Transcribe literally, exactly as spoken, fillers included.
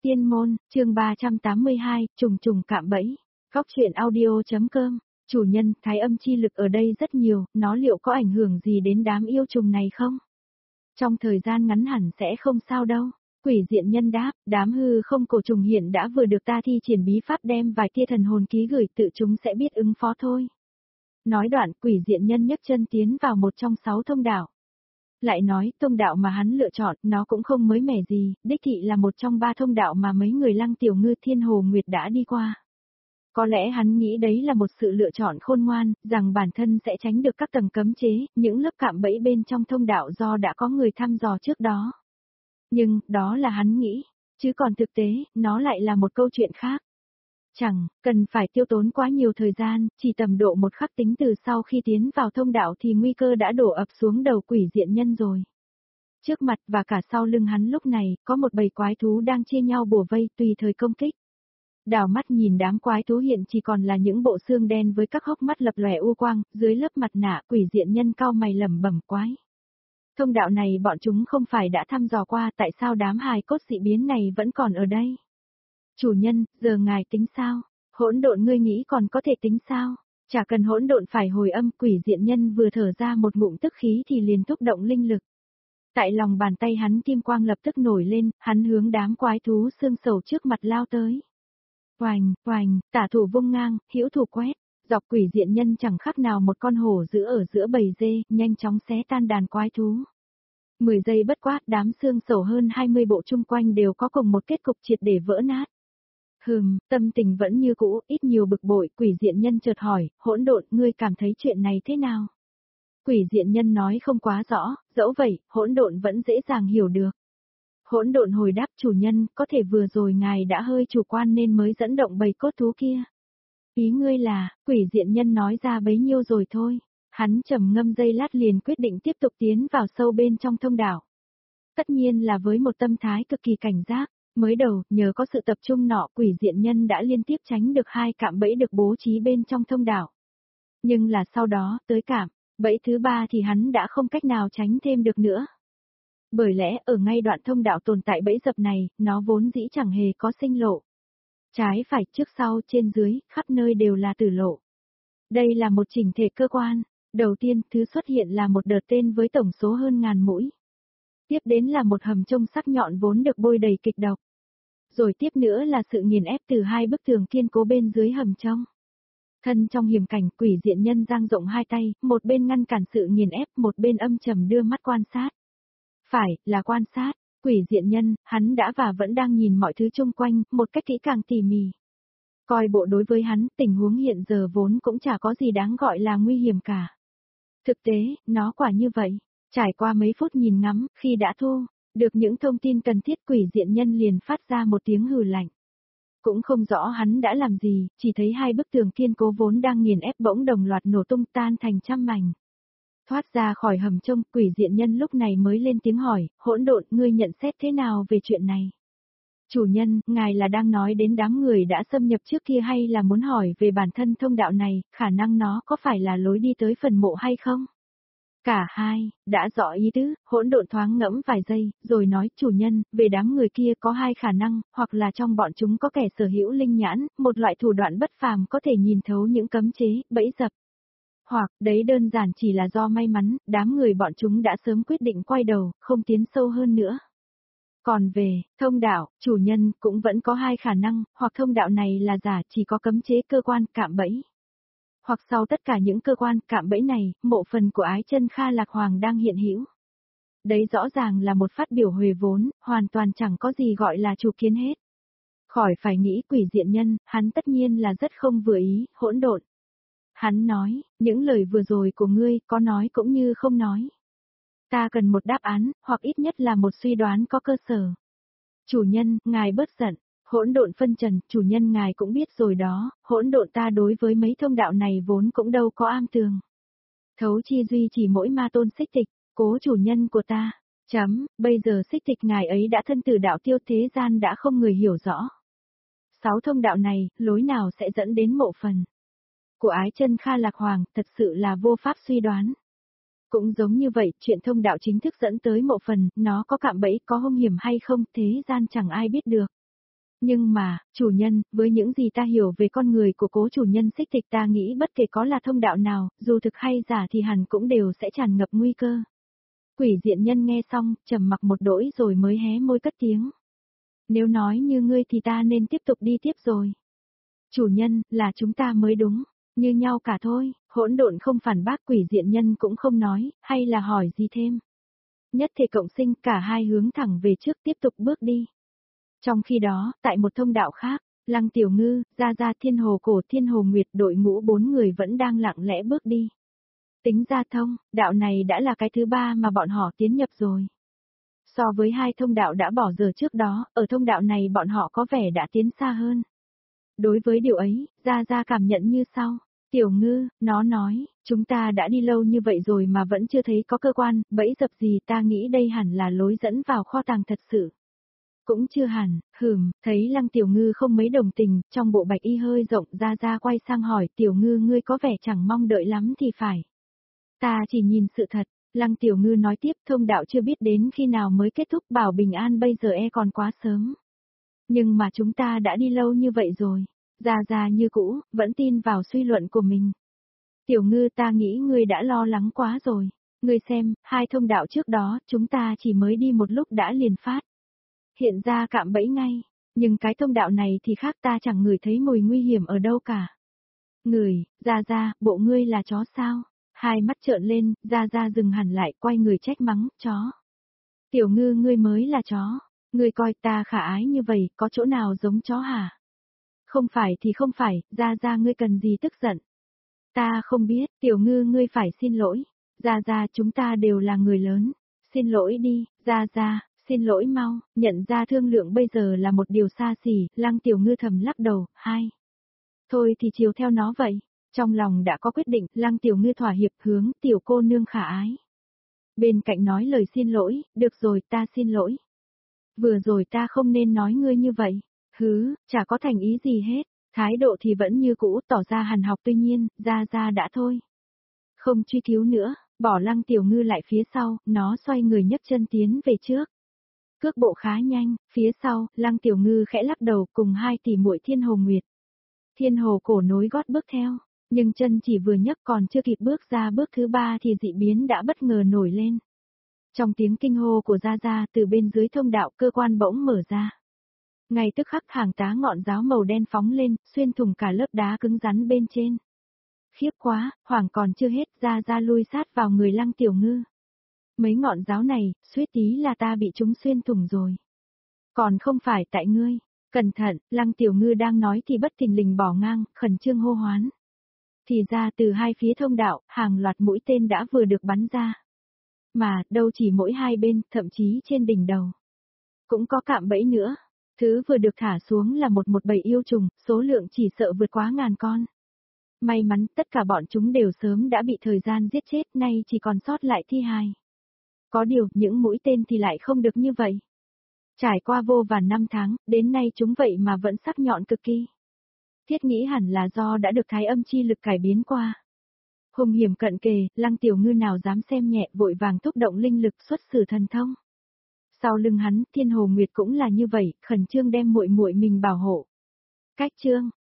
Tiên môn, chương ba trăm tám mươi hai, trùng trùng cạm bẫy. Góc truyện audio.com. Chủ nhân, thái âm chi lực ở đây rất nhiều, nó liệu có ảnh hưởng gì đến đám yêu trùng này không? Trong thời gian ngắn hẳn sẽ không sao đâu. Quỷ diện nhân đáp, đám hư không cổ trùng hiện đã vừa được ta thi triển bí pháp đem vài tia thần hồn ký gửi, tự chúng sẽ biết ứng phó thôi. Nói đoạn, quỷ diện nhân nhấc chân tiến vào một trong sáu thông đạo. Lại nói, thông đạo mà hắn lựa chọn, nó cũng không mới mẻ gì, đích thị là một trong ba thông đạo mà mấy người Lăng Tiểu Ngư Thiên Hồ Nguyệt đã đi qua. Có lẽ hắn nghĩ đấy là một sự lựa chọn khôn ngoan, rằng bản thân sẽ tránh được các tầng cấm chế, những lớp cạm bẫy bên trong thông đạo do đã có người thăm dò trước đó. Nhưng, đó là hắn nghĩ, chứ còn thực tế, nó lại là một câu chuyện khác. Chẳng cần phải tiêu tốn quá nhiều thời gian, chỉ tầm độ một khắc tính từ sau khi tiến vào thông đạo thì nguy cơ đã đổ ập xuống đầu quỷ diện nhân rồi. Trước mặt và cả sau lưng hắn lúc này, có một bầy quái thú đang chia nhau bủa vây tùy thời công kích. Đảo mắt nhìn đám quái thú hiện chỉ còn là những bộ xương đen với các hốc mắt lập lòe u quang, dưới lớp mặt nạ quỷ diện nhân cau mày lẩm bẩm quái. Thông đạo này bọn chúng không phải đã thăm dò qua, tại sao đám hài cốt dị biến này vẫn còn ở đây? Chủ nhân, giờ ngài tính sao? Hỗn độn ngươi nghĩ còn có thể tính sao? Chả cần hỗn độn phải hồi âm, quỷ diện nhân vừa thở ra một ngụm tức khí thì liền thúc động linh lực. Tại lòng bàn tay hắn kim quang lập tức nổi lên, hắn hướng đám quái thú xương sầu trước mặt lao tới. Oành, oành, tả thủ vung ngang, hữu thủ quét, dọc quỷ diện nhân chẳng khác nào một con hổ giữ ở giữa bầy dê, nhanh chóng xé tan đàn quái thú. Mười giây bất quá, đám xương sầu hơn hai mươi bộ chung quanh đều có cùng một kết cục triệt để vỡ nát. Hừm, tâm tình vẫn như cũ, ít nhiều bực bội, quỷ diện nhân chợt hỏi, hỗn độn, ngươi cảm thấy chuyện này thế nào? Quỷ diện nhân nói không quá rõ, dẫu vậy, hỗn độn vẫn dễ dàng hiểu được. Hỗn độn hồi đáp, chủ nhân, có thể vừa rồi ngài đã hơi chủ quan nên mới dẫn động bầy cốt thú kia. Ý ngươi là, quỷ diện nhân nói ra bấy nhiêu rồi thôi. Hắn trầm ngâm giây lát liền quyết định tiếp tục tiến vào sâu bên trong thông đạo. Tất nhiên là với một tâm thái cực kỳ cảnh giác. Mới đầu, nhờ có sự tập trung nọ, quỷ diện nhân đã liên tiếp tránh được hai cạm bẫy được bố trí bên trong thông đạo. Nhưng là sau đó, tới cạm bẫy thứ ba thì hắn đã không cách nào tránh thêm được nữa. Bởi lẽ, ở ngay đoạn thông đạo tồn tại bẫy dập này, nó vốn dĩ chẳng hề có sinh lộ. Trái phải, trước sau, trên dưới, khắp nơi đều là tử lộ. Đây là một chỉnh thể cơ quan. Đầu tiên, thứ xuất hiện là một đợt tên với tổng số hơn ngàn mũi. Tiếp đến là một hầm trông sắc nhọn vốn được bôi đầy kịch độc. Rồi tiếp nữa là sự nghiền ép từ hai bức tường kiên cố bên dưới hầm trong. Thân trong hiểm cảnh, quỷ diện nhân dang rộng hai tay, một bên ngăn cản sự nghiền ép, một bên âm trầm đưa mắt quan sát. Phải, là quan sát, quỷ diện nhân, hắn đã và vẫn đang nhìn mọi thứ xung quanh, một cách kỹ càng tỉ mỉ. Coi bộ đối với hắn, tình huống hiện giờ vốn cũng chả có gì đáng gọi là nguy hiểm cả. Thực tế, nó quả như vậy. Trải qua mấy phút nhìn ngắm, khi đã thu được những thông tin cần thiết, quỷ diện nhân liền phát ra một tiếng hừ lạnh. Cũng không rõ hắn đã làm gì, chỉ thấy hai bức tường kiên cố vốn đang nghiền ép bỗng đồng loạt nổ tung tan thành trăm mảnh. Thoát ra khỏi hầm trông, quỷ diện nhân lúc này mới lên tiếng hỏi, hỗn độn, ngươi nhận xét thế nào về chuyện này? Chủ nhân, ngài là đang nói đến đám người đã xâm nhập trước kia hay là muốn hỏi về bản thân thông đạo này, khả năng nó có phải là lối đi tới phần mộ hay không? Cả hai, đã rõ ý tứ, hỗn độn thoáng ngẫm vài giây, rồi nói, chủ nhân, về đám người kia có hai khả năng, hoặc là trong bọn chúng có kẻ sở hữu linh nhãn, một loại thủ đoạn bất phàm có thể nhìn thấu những cấm chế, bẫy dập. Hoặc, đấy đơn giản chỉ là do may mắn, đám người bọn chúng đã sớm quyết định quay đầu, không tiến sâu hơn nữa. Còn về, thông đạo, chủ nhân, cũng vẫn có hai khả năng, hoặc thông đạo này là giả, chỉ có cấm chế cơ quan, cạm bẫy. Hoặc sau tất cả những cơ quan, cạm bẫy này, mộ phần của Ái Chân Kha Lạc Hoàng đang hiện hữu. Đấy rõ ràng là một phát biểu huề vốn, hoàn toàn chẳng có gì gọi là chủ kiến hết. Khỏi phải nghĩ quỷ diện nhân, hắn tất nhiên là rất không vừa ý, hỗn độn. Hắn nói, những lời vừa rồi của ngươi, có nói cũng như không nói. Ta cần một đáp án, hoặc ít nhất là một suy đoán có cơ sở. Chủ nhân, ngài bớt giận. Hỗn độn phân trần, chủ nhân ngài cũng biết rồi đó, hỗn độn ta đối với mấy thông đạo này vốn cũng đâu có am tường. Thấu chi duy chỉ mỗi ma tôn xích tịch, cố chủ nhân của ta, chấm, bây giờ xích tịch ngài ấy đã thân từ đạo tiêu thế gian đã không người hiểu rõ. Sáu thông đạo này, lối nào sẽ dẫn đến mộ phần của Ái Chân Kha Lạc Hoàng, thật sự là vô pháp suy đoán. Cũng giống như vậy, chuyện thông đạo chính thức dẫn tới mộ phần, nó có cạm bẫy, có hung hiểm hay không, thế gian chẳng ai biết được. Nhưng mà, chủ nhân, với những gì ta hiểu về con người của cố chủ nhân xích tịch ta nghĩ bất kể có là thông đạo nào, dù thực hay giả thì hẳn cũng đều sẽ tràn ngập nguy cơ. Quỷ diện nhân nghe xong, trầm mặc một đỗi rồi mới hé môi cất tiếng. Nếu nói như ngươi thì ta nên tiếp tục đi tiếp rồi. Chủ nhân, là chúng ta mới đúng, như nhau cả thôi, hỗn độn không phản bác, quỷ diện nhân cũng không nói, hay là hỏi gì thêm. Nhất thể cộng sinh, cả hai hướng thẳng về trước tiếp tục bước đi. Trong khi đó, tại một thông đạo khác, Lăng Tiểu Ngư, Gia Gia, Thiên Hồ Cổ, Thiên Hồ Nguyệt, đội ngũ bốn người vẫn đang lặng lẽ bước đi. Tính ra thông, đạo này đã là cái thứ ba mà bọn họ tiến nhập rồi. So với hai thông đạo đã bỏ giờ trước đó, ở thông đạo này bọn họ có vẻ đã tiến xa hơn. Đối với điều ấy, Gia Gia cảm nhận như sau. Tiểu Ngư, nó nói, chúng ta đã đi lâu như vậy rồi mà vẫn chưa thấy có cơ quan, bẫy dập gì, ta nghĩ đây hẳn là lối dẫn vào kho tàng thật sự. Cũng chưa hẳn, hừm, thấy Lăng Tiểu Ngư không mấy đồng tình, trong bộ bạch y hơi rộng, Gia Gia quay sang hỏi, Tiểu Ngư ngươi có vẻ chẳng mong đợi lắm thì phải. Ta chỉ nhìn sự thật, Lăng Tiểu Ngư nói tiếp, thông đạo chưa biết đến khi nào mới kết thúc, bảo bình an bây giờ e còn quá sớm. Nhưng mà chúng ta đã đi lâu như vậy rồi. Gia Gia như cũ, vẫn tin vào suy luận của mình. Tiểu Ngư, ta nghĩ ngươi đã lo lắng quá rồi. Ngươi xem, hai thông đạo trước đó, chúng ta chỉ mới đi một lúc đã liền phát. Hiện ra cạm bẫy ngay, nhưng cái thông đạo này thì khác, ta chẳng ngửi thấy mùi nguy hiểm ở đâu cả. Người, Gia Gia, bộ ngươi là chó sao? Hai mắt trợn lên, Gia Gia dừng hẳn lại, quay người trách mắng, chó. Tiểu Ngư, ngươi mới là chó. Ngươi coi ta khả ái như vậy, có chỗ nào giống chó hả? Không phải thì không phải, Gia Gia ngươi cần gì tức giận? Ta không biết, Tiểu Ngư ngươi phải xin lỗi. Gia Gia, chúng ta đều là người lớn. Xin lỗi đi, Gia Gia, xin lỗi mau, nhận ra thương lượng bây giờ là một điều xa xỉ, Lăng Tiểu Ngư thầm lắc đầu, hai. Thôi thì chiều theo nó vậy. Trong lòng đã có quyết định, Lăng Tiểu Ngư thỏa hiệp hướng tiểu cô nương khả ái. Bên cạnh nói lời xin lỗi, được rồi ta xin lỗi. Vừa rồi ta không nên nói ngươi như vậy. Hứ, chả có thành ý gì hết, thái độ thì vẫn như cũ, tỏ ra hằn học, tuy nhiên, Gia Gia đã thôi. Không truy cứu nữa, bỏ Lăng Tiểu Ngư lại phía sau, nó xoay người nhấc chân tiến về trước. Cước bộ khá nhanh, phía sau, Lăng Tiểu Ngư khẽ lắc đầu cùng hai tỷ muội Thiên Hồ Nguyệt. Thiên Hồ Cổ nối gót bước theo, nhưng chân chỉ vừa nhấc còn chưa kịp bước ra bước thứ ba thì dị biến đã bất ngờ nổi lên. Trong tiếng kinh hô của Gia Gia từ bên dưới thông đạo, cơ quan bỗng mở ra. Ngay tức khắc hàng tá ngọn giáo màu đen phóng lên, xuyên thủng cả lớp đá cứng rắn bên trên. Khiếp quá, hoảng còn chưa hết, Gia Gia lui sát vào người Lăng Tiểu Ngư. Mấy ngọn giáo này, suýt tí là ta bị chúng xuyên thủng rồi. Còn không phải tại ngươi. Cẩn thận, Lăng Tiểu Ngư đang nói thì bất thình lình bỏ ngang, khẩn trương hô hoán. Thì ra từ hai phía thông đạo, hàng loạt mũi tên đã vừa được bắn ra. Mà, đâu chỉ mỗi hai bên, thậm chí trên đỉnh đầu. Cũng có cạm bẫy nữa. Thứ vừa được thả xuống là một một bầy yêu trùng, số lượng chỉ sợ vượt quá ngàn con. May mắn, tất cả bọn chúng đều sớm đã bị thời gian giết chết, nay chỉ còn sót lại thi hài. Có điều, những mũi tên thì lại không được như vậy. Trải qua vô vàn năm tháng, đến nay chúng vậy mà vẫn sắc nhọn cực kỳ. Thiết nghĩ hẳn là do đã được thái âm chi lực cải biến qua. Hung hiểm cận kề, Lăng Tiểu Ngư nào dám xem nhẹ, vội vàng thúc động linh lực xuất sử thần thông. Sau lưng hắn, Thiên Hồ Nguyệt cũng là như vậy, khẩn trương đem muội muội mình bảo hộ. Cách chương